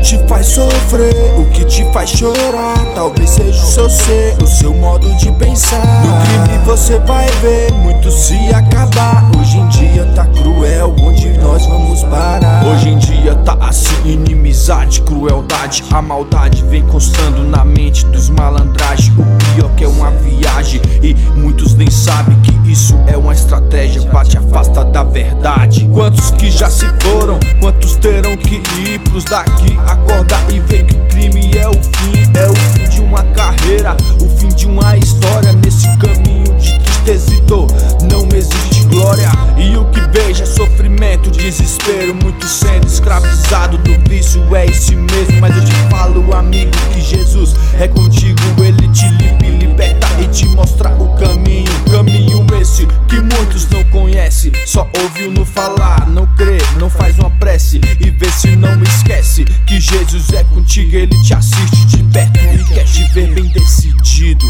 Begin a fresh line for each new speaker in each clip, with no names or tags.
te faz sofrer, o que te faz chorar, talvez seja o seu ser, o seu modo de pensar. No crime você vai ver muito se acabar. Hoje em dia tá cruel, onde nós vamos parar?
Hoje em dia tá assim, inimizade, crueldade. A maldade vem constando na mente dos malandragem. O pior que é uma viagem e muitos nem sabem que isso é uma estratégia pra te afastar da verdade. Quantos que já se foram, quantos terão que ir pros daqui acordar e ver que o crime é o fim de uma carreira, o fim de uma história. Nesse caminho de tristeza e dor não existe glória, e o que vejo é sofrimento, desespero, muito sendo escravizado do vício, é esse mesmo. Mas eu te falo, amigo, que Jesus é contigo, ele te liberta e te mostra o caminho. Caminho esse que muitos não conhecem, só ouviu no falar, não crê, não faz uma prece e vê se não esquece que Jesus é contigo, ele te assiste de perto e quer te ver bem decidido.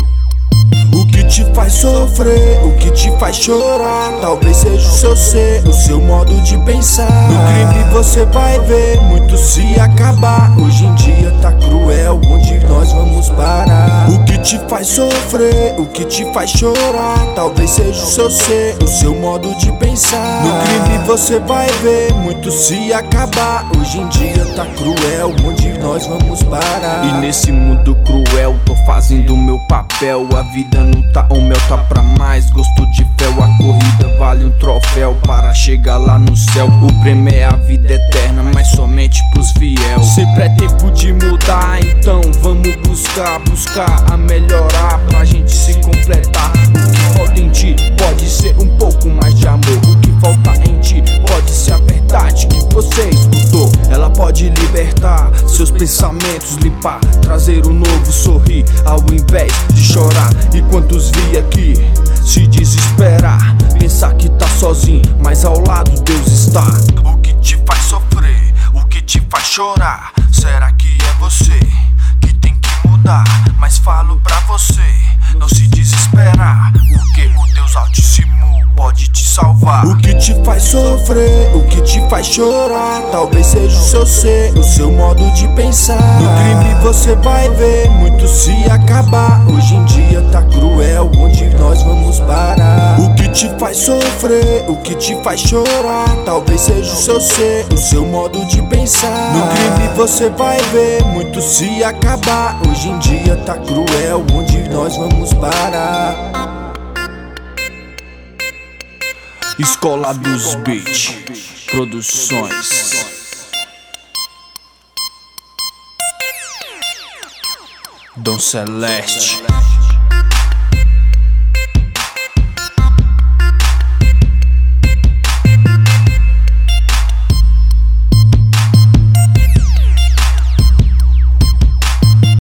O que te faz sofrer, o que te faz chorar, talvez seja o seu ser, o seu modo de pensar. No crime você vai ver muito se acabar. Hoje em dia tá cruel, onde nós vamos parar? O que te faz sofrer, o que te faz chorar, talvez seja o seu ser, o seu modo de pensar. No crime você vai ver muito se acabar. Hoje em dia tá cruel, onde nós vamos parar?
E nesse mundo cruel tô fazendo o meu papel. A vida não tá, o mel tá pra mais. Gosto de fel, a corrida vale um troféu para chegar lá no céu. O prêmio é a vida eterna, mas somente pros fiel. Sempre é tempo de mudar, então vamos buscar a melhorar pra gente se completar. O que falta em ti pode ser um pouco mais de amor. O que falta em ti pode ser a verdade que você escutou. Ela pode libertar seus pensamentos, limpar, trazer um novo sorrir ao invés de chorar. E quantos vi aqui se desesperar, pensar que tá sozinho, mas ao lado Deus está. O que te faz sofrer, o que te faz chorar, será que é você que tem que mudar? Mas falo pra você, não se desesperar, porque o Deus Altíssimo pode te salvar.
O que te faz sofrer, o que te faz chorar, talvez seja o seu ser, o seu modo de pensar. No crime você vai ver muito se acabar. Hoje em dia tá cruel, onde nós vamos parar? O que te faz sofrer, o que te faz chorar, talvez seja o seu ser, o seu modo de pensar. No crime você vai ver muito se acabar. Hoje em dia tá cruel, onde nós vamos parar?
Escola dos Beat Produções. Dom Celeste.